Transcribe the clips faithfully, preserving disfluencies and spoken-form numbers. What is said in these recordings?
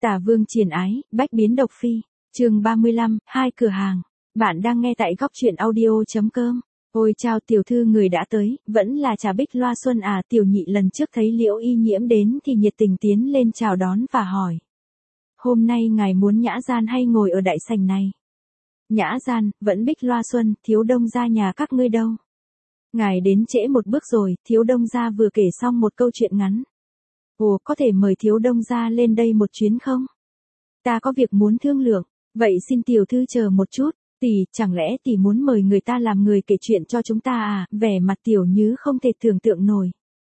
Tả Vương Triền Ái, bách biến độc phi. Chương ba mươi lăm, hai cửa hàng. Bạn đang nghe tại góc truyện audio chấm com. Ôi chào tiểu thư, người đã tới, vẫn là Trà Bích Loa Xuân à. Tiểu nhị lần trước thấy Liễu Y Nhiễm đến thì nhiệt tình tiến lên chào đón và hỏi. Hôm nay ngài muốn nhã gian hay ngồi ở đại sảnh này? Nhã gian, vẫn Bích Loa Xuân, thiếu đông gia nhà các ngươi đâu? Ngài đến trễ một bước rồi, thiếu đông gia vừa kể xong một câu chuyện ngắn. Ồ, có thể mời thiếu đông gia lên đây một chuyến không? Ta có việc muốn thương lượng, vậy xin tiểu thư chờ một chút. Tỷ, chẳng lẽ tỷ muốn mời người ta làm người kể chuyện cho chúng ta à? Vẻ mặt Tiểu Nhứ không thể tưởng tượng nổi.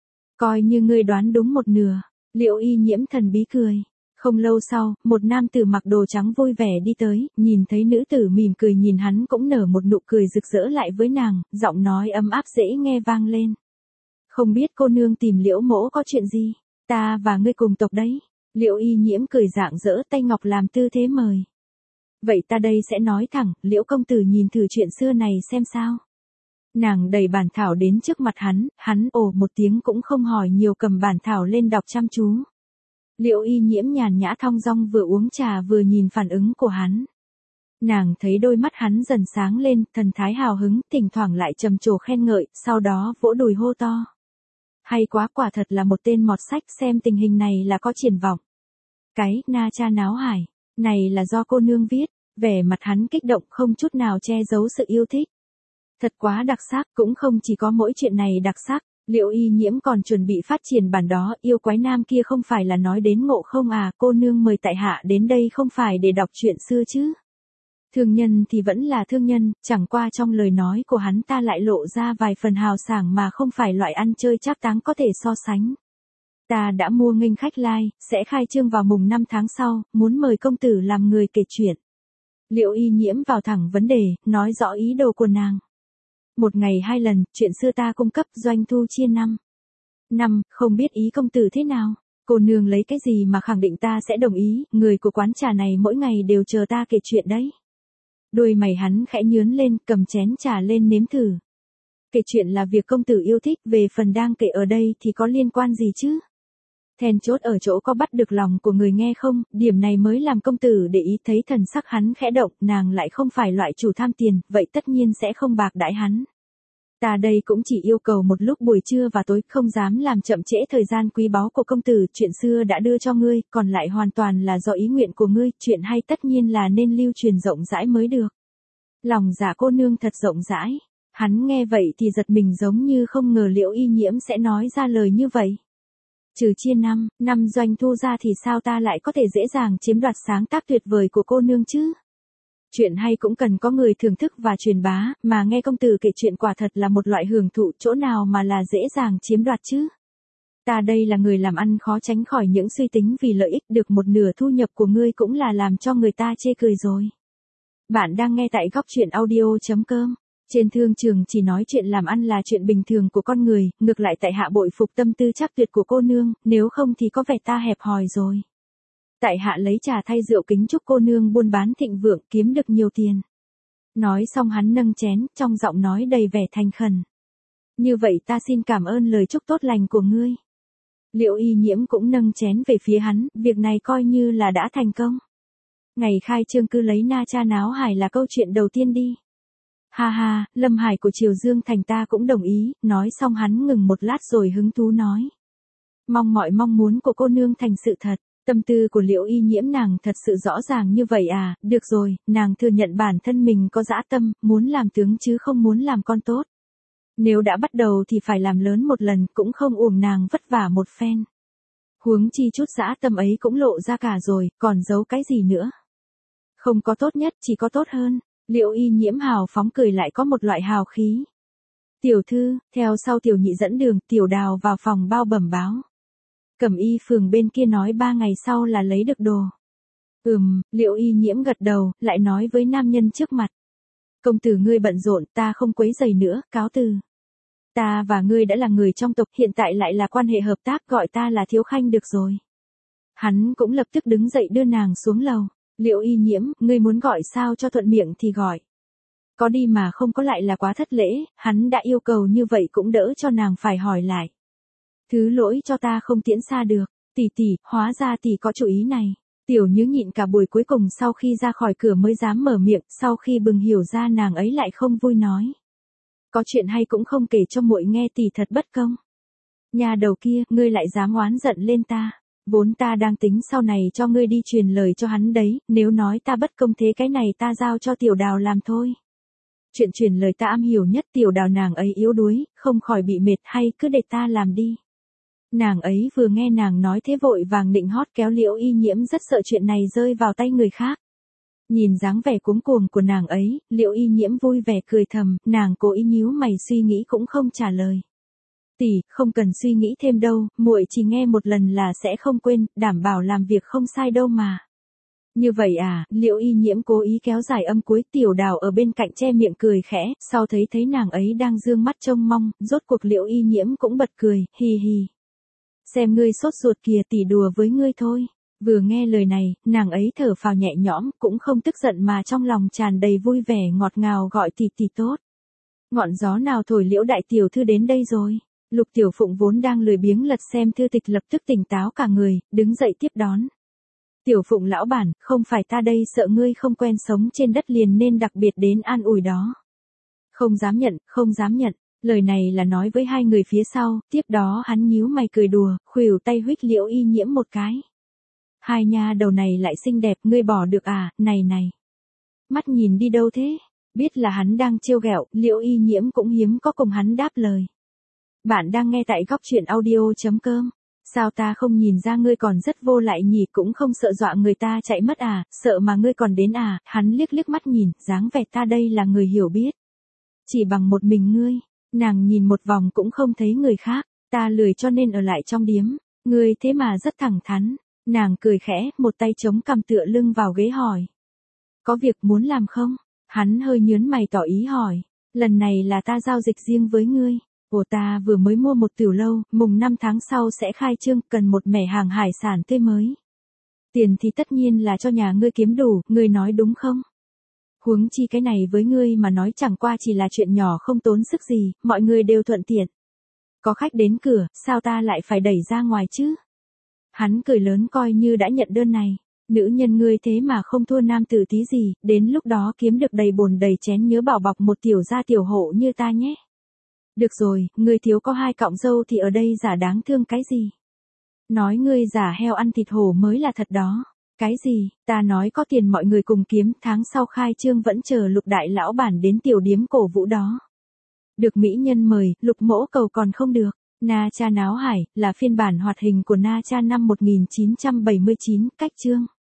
Coi như ngươi đoán đúng một nửa. Liễu Y Nhiễm thần bí cười. Không lâu sau, một nam tử mặc đồ trắng vui vẻ đi tới, nhìn thấy nữ tử mỉm cười nhìn hắn cũng nở một nụ cười rực rỡ lại với nàng, giọng nói ấm áp dễ nghe vang lên. Không biết cô nương tìm Liễu mỗ có chuyện gì? Ta và ngươi cùng tộc đấy. Liễu Y Nhiễm cười rạng rỡ, tay ngọc làm tư thế mời. Vậy ta đây sẽ nói thẳng, Liễu công tử nhìn thử chuyện xưa này xem sao. Nàng đẩy bản thảo đến trước mặt hắn, hắn ồ một tiếng cũng không hỏi nhiều cầm bản thảo lên đọc chăm chú. Liễu Y Nhiễm nhàn nhã thong dong vừa uống trà vừa nhìn phản ứng của hắn. Nàng thấy đôi mắt hắn dần sáng lên, thần thái hào hứng, thỉnh thoảng lại trầm trồ khen ngợi, sau đó vỗ đùi hô to. Hay quá, quả thật là một tên mọt sách, xem tình hình này là có triển vọng. Cái, na cha náo hải, này là do cô nương viết, vẻ mặt hắn kích động không chút nào che giấu sự yêu thích. Thật quá đặc sắc, cũng không chỉ có mỗi chuyện này đặc sắc, Liễu Y Nhiễm còn chuẩn bị phát triển bản đó, yêu quái nam kia không phải là nói đến Ngộ Không à, cô nương mời tại hạ đến đây không phải để đọc chuyện xưa chứ. Thương nhân thì vẫn là thương nhân, chẳng qua trong lời nói của hắn ta lại lộ ra vài phần hào sảng mà không phải loại ăn chơi trác táng có thể so sánh. Ta đã mua nghênh khách lai, sẽ khai trương vào mùng năm tháng sau, muốn mời công tử làm người kể chuyện. Liễu Y Nhiễm vào thẳng vấn đề, nói rõ ý đồ của nàng. Một ngày hai lần, chuyện xưa ta cung cấp, doanh thu chia năm. Năm, không biết ý công tử thế nào? Cô nương lấy cái gì mà khẳng định ta sẽ đồng ý, người của quán trà này mỗi ngày đều chờ ta kể chuyện đấy. Đôi mày hắn khẽ nhướn lên, cầm chén trà lên nếm thử. Kể chuyện là việc công tử yêu thích, về phần đang kể ở đây thì có liên quan gì chứ? Then chốt ở chỗ có bắt được lòng của người nghe không, điểm này mới làm công tử để ý. Thấy thần sắc hắn khẽ động, nàng lại không phải loại chủ tham tiền, vậy tất nhiên sẽ không bạc đãi hắn. Ta đây cũng chỉ yêu cầu một lúc buổi trưa và tối, không dám làm chậm trễ thời gian quý báu của công tử, chuyện xưa đã đưa cho ngươi, còn lại hoàn toàn là do ý nguyện của ngươi, chuyện hay tất nhiên là nên lưu truyền rộng rãi mới được. Lòng dạ cô nương thật rộng rãi. Hắn nghe vậy thì giật mình giống như không ngờ Liễu Y Nhiễm sẽ nói ra lời như vậy. Trừ chia năm, năm doanh thu ra thì sao ta lại có thể dễ dàng chiếm đoạt sáng tác tuyệt vời của cô nương chứ? Chuyện hay cũng cần có người thưởng thức và truyền bá, mà nghe công tử kể chuyện quả thật là một loại hưởng thụ, chỗ nào mà là dễ dàng chiếm đoạt chứ? Ta đây là người làm ăn khó tránh khỏi những suy tính vì lợi ích, được một nửa thu nhập của ngươi cũng là làm cho người ta chê cười rồi. Bạn đang nghe tại góc truyện audio chấm com. Trên thương trường chỉ nói chuyện làm ăn là chuyện bình thường của con người, ngược lại tại hạ bội phục tâm tư chắc tuyệt của cô nương, nếu không thì có vẻ ta hẹp hòi rồi. Tại hạ lấy trà thay rượu kính chúc cô nương buôn bán thịnh vượng, kiếm được nhiều tiền. Nói xong hắn nâng chén, trong giọng nói đầy vẻ thành khẩn. Như vậy ta xin cảm ơn lời chúc tốt lành của ngươi. Liễu Y Nhiễm cũng nâng chén về phía hắn, việc này coi như là đã thành công. Ngày khai trương cứ lấy na cha náo hải là câu chuyện đầu tiên đi. Ha ha, Lâm Hải của Triều Dương Thành ta cũng đồng ý, nói xong hắn ngừng một lát rồi hứng thú nói. Mong mọi mong muốn của cô nương thành sự thật, tâm tư của Liễu Y Nhiễm nàng thật sự rõ ràng như vậy à, được rồi, nàng thừa nhận bản thân mình có dã tâm, muốn làm tướng chứ không muốn làm con tốt. Nếu đã bắt đầu thì phải làm lớn một lần, cũng không uổng nàng vất vả một phen. Huống chi chút dã tâm ấy cũng lộ ra cả rồi, còn giấu cái gì nữa. Không có tốt nhất, chỉ có tốt hơn. Liễu Y Nhiễm hào phóng cười lại có một loại hào khí. Tiểu thư, theo sau tiểu nhị dẫn đường, tiểu đào vào phòng bao bẩm báo. Cẩm y phường bên kia nói ba ngày sau là lấy được đồ. Ừm, Liễu Y Nhiễm gật đầu, lại nói với nam nhân trước mặt. Công tử ngươi bận rộn, ta không quấy rầy nữa, cáo từ. Ta và ngươi đã là người trong tộc, hiện tại lại là quan hệ hợp tác, gọi ta là Thiếu Khanh được rồi. Hắn cũng lập tức đứng dậy đưa nàng xuống lầu. Liễu Y Nhiễm, ngươi muốn gọi sao cho thuận miệng thì gọi. Có đi mà không có lại là quá thất lễ, hắn đã yêu cầu như vậy cũng đỡ cho nàng phải hỏi lại. Thứ lỗi cho ta không tiễn xa được, tỷ tỷ, hóa ra tỷ có chủ ý này. Tiểu Nhứ nhịn cả buổi cuối cùng sau khi ra khỏi cửa mới dám mở miệng, sau khi bừng hiểu ra nàng ấy lại không vui nói. Có chuyện hay cũng không kể cho muội nghe tỷ thật bất công. Nhà đầu kia, ngươi lại dám oán giận lên ta. Vốn ta đang tính sau này cho ngươi đi truyền lời cho hắn đấy, nếu nói ta bất công thế cái này ta giao cho Tiểu Đào làm thôi. Chuyện truyền lời ta am hiểu nhất, Tiểu Đào nàng ấy yếu đuối, không khỏi bị mệt, hay cứ để ta làm đi. Nàng ấy vừa nghe nàng nói thế vội vàng định hót kéo Liễu Y Nhiễm, rất sợ chuyện này rơi vào tay người khác. Nhìn dáng vẻ cuống cuồng của nàng ấy, Liễu Y Nhiễm vui vẻ cười thầm, nàng cố ý nhíu mày suy nghĩ cũng không trả lời. Tỷ, không cần suy nghĩ thêm đâu, muội chỉ nghe một lần là sẽ không quên, đảm bảo làm việc không sai đâu mà. Như vậy à, Liễu Y Nhiễm cố ý kéo dài âm cuối, Tiểu Đào ở bên cạnh che miệng cười khẽ, sau thấy thấy nàng ấy đang dương mắt trông mong, rốt cuộc Liễu Y Nhiễm cũng bật cười, hì hì. Xem ngươi sốt ruột kìa, tỷ đùa với ngươi thôi. Vừa nghe lời này, nàng ấy thở phào nhẹ nhõm, cũng không tức giận mà trong lòng tràn đầy vui vẻ ngọt ngào gọi tỷ tỷ tốt. Ngọn gió nào thổi Liễu đại tiểu thư đến đây rồi? Lục Tiểu Phụng vốn đang lười biếng lật xem thư tịch lập tức tỉnh táo cả người, đứng dậy tiếp đón. Tiểu Phụng lão bản, không phải ta đây sợ ngươi không quen sống trên đất liền nên đặc biệt đến an ủi đó. Không dám nhận, không dám nhận. Lời này là nói với hai người phía sau, tiếp đó hắn nhíu mày cười đùa, khuỷu tay huých Liễu Y Nhiễm một cái. Hai nha đầu này lại xinh đẹp, ngươi bỏ được à, này này. Mắt nhìn đi đâu thế? Biết là hắn đang trêu ghẹo, Liễu Y Nhiễm cũng hiếm có cùng hắn đáp lời. Bạn đang nghe tại góc truyện audio chấm com. Sao ta không nhìn ra ngươi còn rất vô lại nhỉ, cũng không sợ dọa người ta chạy mất à, sợ mà ngươi còn đến à, hắn liếc liếc mắt nhìn, dáng vẻ ta đây là người hiểu biết. Chỉ bằng một mình ngươi, nàng nhìn một vòng cũng không thấy người khác, ta lười cho nên ở lại trong điếm, ngươi thế mà rất thẳng thắn, nàng cười khẽ, một tay chống cằm tựa lưng vào ghế hỏi. Có việc muốn làm không? Hắn hơi nhớn mày tỏ ý hỏi, lần này là ta giao dịch riêng với ngươi. Ồ, ta vừa mới mua một tiểu lâu, mùng năm tháng sau sẽ khai trương, cần một mẻ hàng hải sản tươi mới. Tiền thì tất nhiên là cho nhà ngươi kiếm đủ, ngươi nói đúng không? Huống chi cái này với ngươi mà nói chẳng qua chỉ là chuyện nhỏ không tốn sức gì, mọi người đều thuận tiện. Có khách đến cửa, sao ta lại phải đẩy ra ngoài chứ? Hắn cười lớn coi như đã nhận đơn này. Nữ nhân ngươi thế mà không thua nam tử tí gì, đến lúc đó kiếm được đầy bồn đầy chén nhớ bảo bọc một tiểu gia tiểu hộ như ta nhé. Được rồi, ngươi thiếu có hai cọng râu thì ở đây giả đáng thương cái gì? Nói ngươi giả heo ăn thịt hổ mới là thật đó. Cái gì, ta nói có tiền mọi người cùng kiếm, tháng sau khai trương vẫn chờ Lục đại lão bản đến tiểu điếm cổ vũ đó. Được mỹ nhân mời, Lục mỗ cầu còn không được. Na Cha Náo Hải, là phiên bản hoạt hình của Na Cha năm một nghìn chín trăm bảy mươi chín, cách chương.